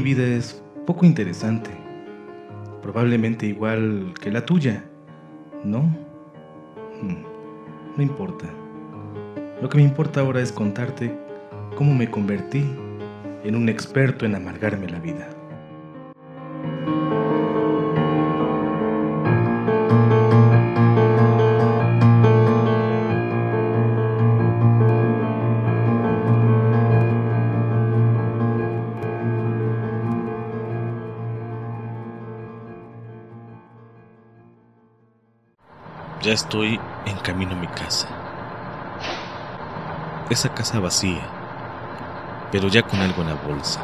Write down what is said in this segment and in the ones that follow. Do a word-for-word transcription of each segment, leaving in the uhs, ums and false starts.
vida es poco interesante, probablemente igual que la tuya, ¿no? Hmm, no importa. Lo que me importa ahora es contarte cómo me convertí en un experto en amargarme la vida. Ya estoy en camino a mi casa. Esa casa vacía, pero ya con algo en la bolsa.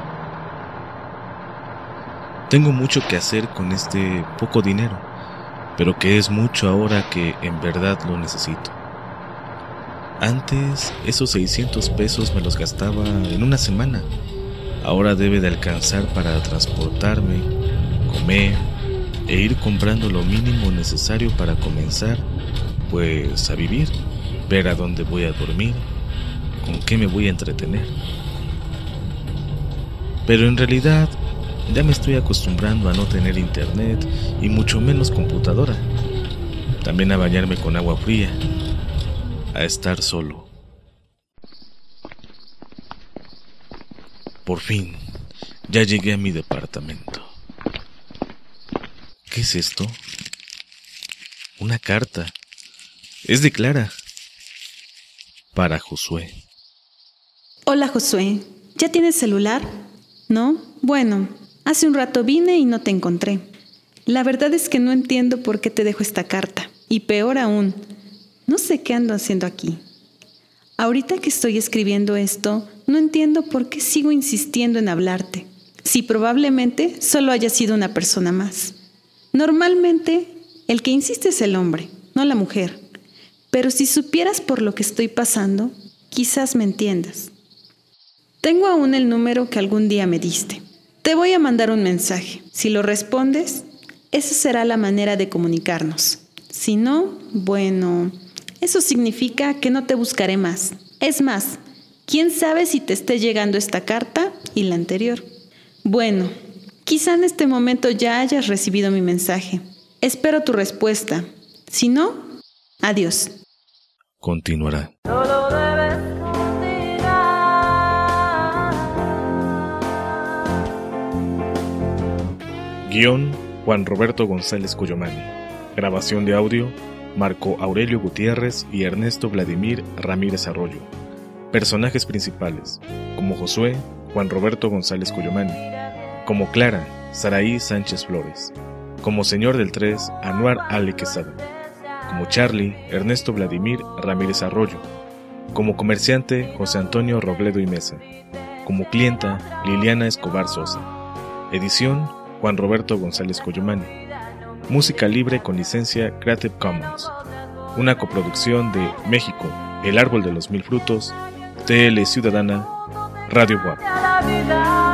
Tengo mucho que hacer con este poco dinero, pero que es mucho ahora que en verdad lo necesito. Antes esos seiscientos pesos me los gastaba en una semana. Ahora debe de alcanzar para transportarme, comer e ir comprando lo mínimo necesario para comenzar, pues, a vivir, ver a dónde voy a dormir, con qué me voy a entretener. Pero en realidad ya me estoy acostumbrando a no tener internet y mucho menos computadora. También a bañarme con agua fría, a estar solo. Por fin, ya llegué a mi departamento. ¿Qué es esto? Una carta. Es de Clara. Para Josué. Hola, Josué. ¿Ya tienes celular? ¿No? Bueno, hace un rato vine y no te encontré. La verdad es que no entiendo por qué te dejo esta carta. Y peor aún, no sé qué ando haciendo aquí. Ahorita que estoy escribiendo esto, no entiendo por qué sigo insistiendo en hablarte. Si probablemente solo haya sido una persona más. Normalmente, el que insiste es el hombre, no la mujer. Pero si supieras por lo que estoy pasando, quizás me entiendas. Tengo aún el número que algún día me diste. Te voy a mandar un mensaje. Si lo respondes, esa será la manera de comunicarnos. Si no, bueno, eso significa que no te buscaré más. Es más, quién sabe si te esté llegando esta carta y la anterior. Bueno, quizá en este momento ya hayas recibido mi mensaje. Espero tu respuesta. Si no, adiós. Continuará. Solo debes continuar. Guión: Juan Roberto González Cuyomani. Grabación de audio: Marco Aurelio Gutiérrez y Ernesto Vladimir Ramírez Arroyo. Personajes principales: como Josué, Juan Roberto González Cuyomani; como Clara, Saraí Sánchez Flores; como Señor del tres, Anuar Ale Quesada; como Charlie, Ernesto Vladimir Ramírez Arroyo; como comerciante, José Antonio Robledo y Mesa; como clienta, Liliana Escobar Sosa. Edición: Juan Roberto González Cuyomani. Música libre con licencia Creative Commons. Una coproducción de México, El Árbol de los Mil Frutos, T L Ciudadana, Radio Guap.